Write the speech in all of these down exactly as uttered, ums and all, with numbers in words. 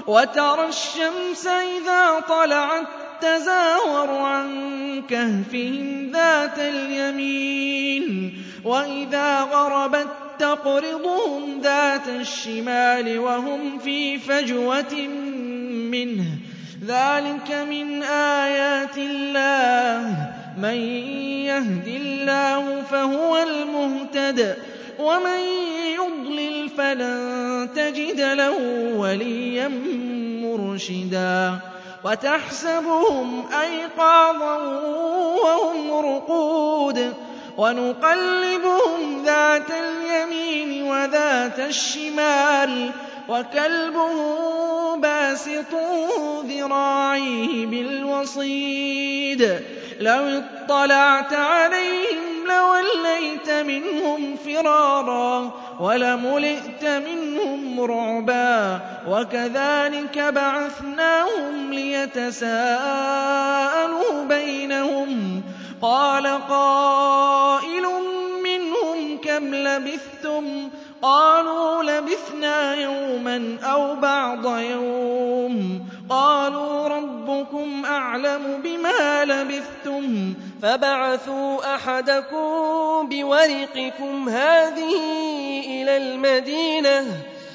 وترى الشمس إذا طلعت تزاور عن كهفهم ذات اليمين وإذا غربت تقرضهم ذات الشمال وهم في فجوة منه ذلك من آيات الله من يهد الله فهو المهتد ومن يضلل فلن تجد له وليا مرشدا وتحسبهم أيقاظا وهم رقود ونقلبهم ذات اليمين وذات الشمال وكلبهم باسط ذراعيه بالوصيد لو اطلعت عليهم لوليت منهم فرارا ولملئت منهم رعبا وكذلك بعثناهم ليتساءلوا بينهم قال قائل منهم كم لبثتم قالوا لبثنا يوما أو بعض يوم قالوا ربكم أعلم بما لبثتم فبعثوا أحدكم بورقكم هذه إلى المدينة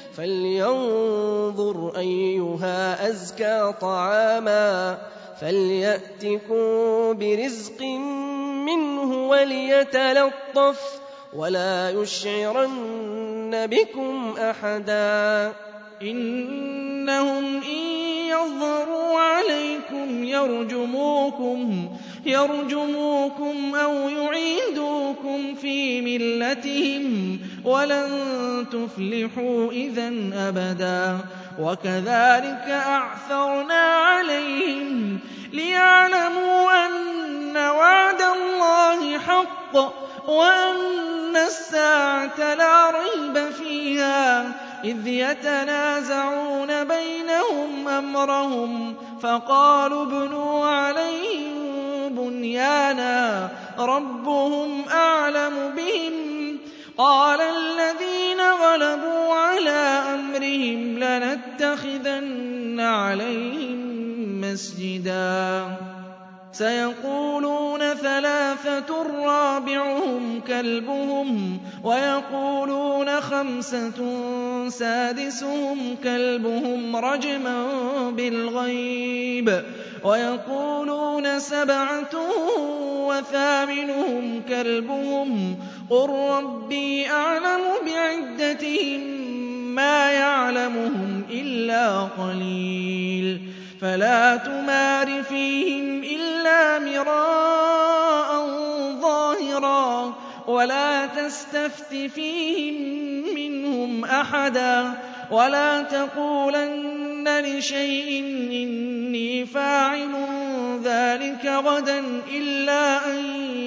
فلينظر أيها أزكى طعاما فليأتكم برزق منه وليتلطف ولا يشعرن بكم أحدا إنهم إن يظهروا عليكم يرجموكم يرجموكم أو يعيدوكم في ملتهم ولن تفلحوا إذًا أبدا وكذلك أعثرنا عليهم ليعلموا أن وعد الله حق وأن الساعة لا ريب فيها إذ يتنازعون بينهم أمرهم فقالوا ابنوا عليهم بنيانا ربهم أعلم بهم قال الذين غلبوا على أمرهم لنتخذن عليهم مسجدا سيقولون ثلاثة رابعهم كلبهم ويقولون خمسة سادسهم كلبهم رجما بالغيب ويقولون سبعة وثامنهم كلبهم قل ربي أعلم بعدتهم ما يعلمهم إلا قليل فلا تمار فيهم إلا مراء ظاهرا ولا تستفت فيهم منهم أحدا ولا تقولن لشيء إني فاعل ذلك غدا إلا أن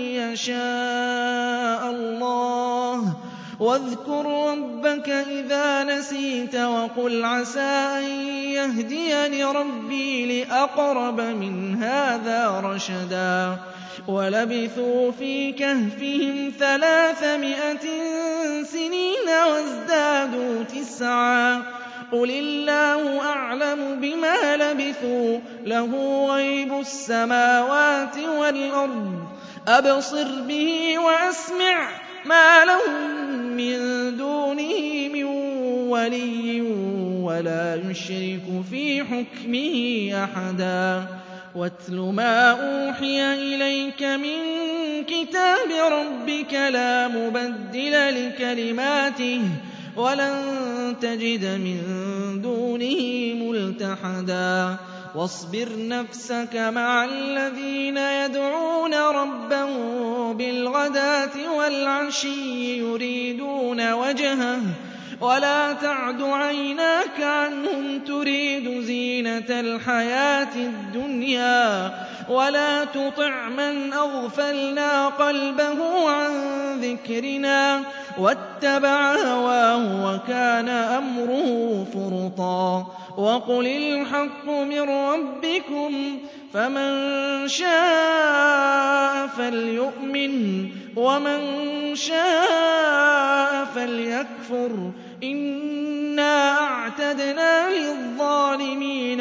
يشاء الله واذكر ربك إذا نسيت وقل عسى أن يهديني ربي لأقرب من هذا رشدا ولبثوا في كهفهم ثلاثمائة سنين وازدادوا تسعا قل الله أعلم بما لبثوا له غيب السماوات والأرض أبصر به وأسمع ما لهم من دونه من ولي ولا يشرك في حكمه أحدا واتل ما أوحي إليك من كتاب ربك لا مبدل لكلماته ولن تجد من دونه ملتحدا واصبر نفسك مع الذين يدعون ربهم بالغداة والعشي يريدون وجهه ولا تعد عيناك عنهم تريد زينة الحياة الدنيا ولا تطع من أغفلنا قلبه عن ذكرنا واتبع هواه وكان أمره فرطا وقل الحق من ربكم فمن شاء فليؤمن ومن شاء فليكفر إنا أعتدنا للظالمين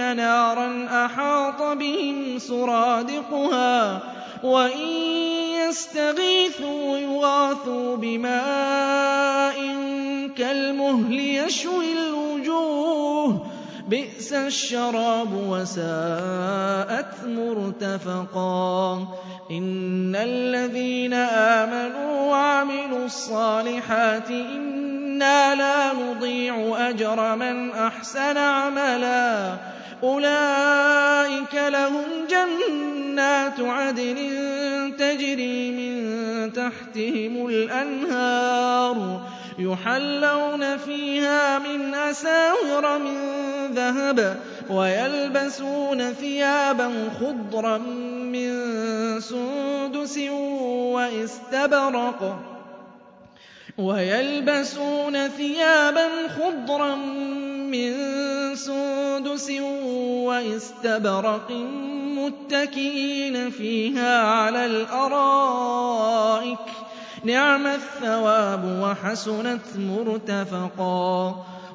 نَارًا أَحَاطَ بِهِمْ سُرَادِقُهَا وَإِن يَسْتَغِيثُوا يُغَاثُوا بِمَاءٍ كَالْمُهْلِ يَشْوِي الْوُجُوهَ بِئْسَ الشَّرَابُ وَسَاءَتْ مُرْتَفَقًا إِنَّ الَّذِينَ آمَنُوا وَعَمِلُوا الصَّالِحَاتِ إِنَّا لَا نُضِيعُ أَجْرَ مَنْ أَحْسَنَ عَمَلًا أُولَٰئِكَ لَهُمْ جَنَّاتُ عَدْنٍ تَجْرِي مِن تَحْتِهِمُ الْأَنْهَارُ يُحَلَّوْنَ فِيهَا مِنْ أَسَاوِرَ مِن ذَهَبٍ وَيَلْبَسُونَ ثِيَابًا خُضْرًا مِّن سُندُسٍ وَإِسْتَبْرَقٍ وَيَلْبَسُونَ ثِيَابًا خُضْرًا مِّن سُندُسٍ وَإِسْتَبْرَقٍ مُّتَّكِئِينَ فِيهَا عَلَى الْأَرَائِكِ ۚ نِعْمَ الثَّوَابُ وَحَسُنَتْ مُرْتَفَقًا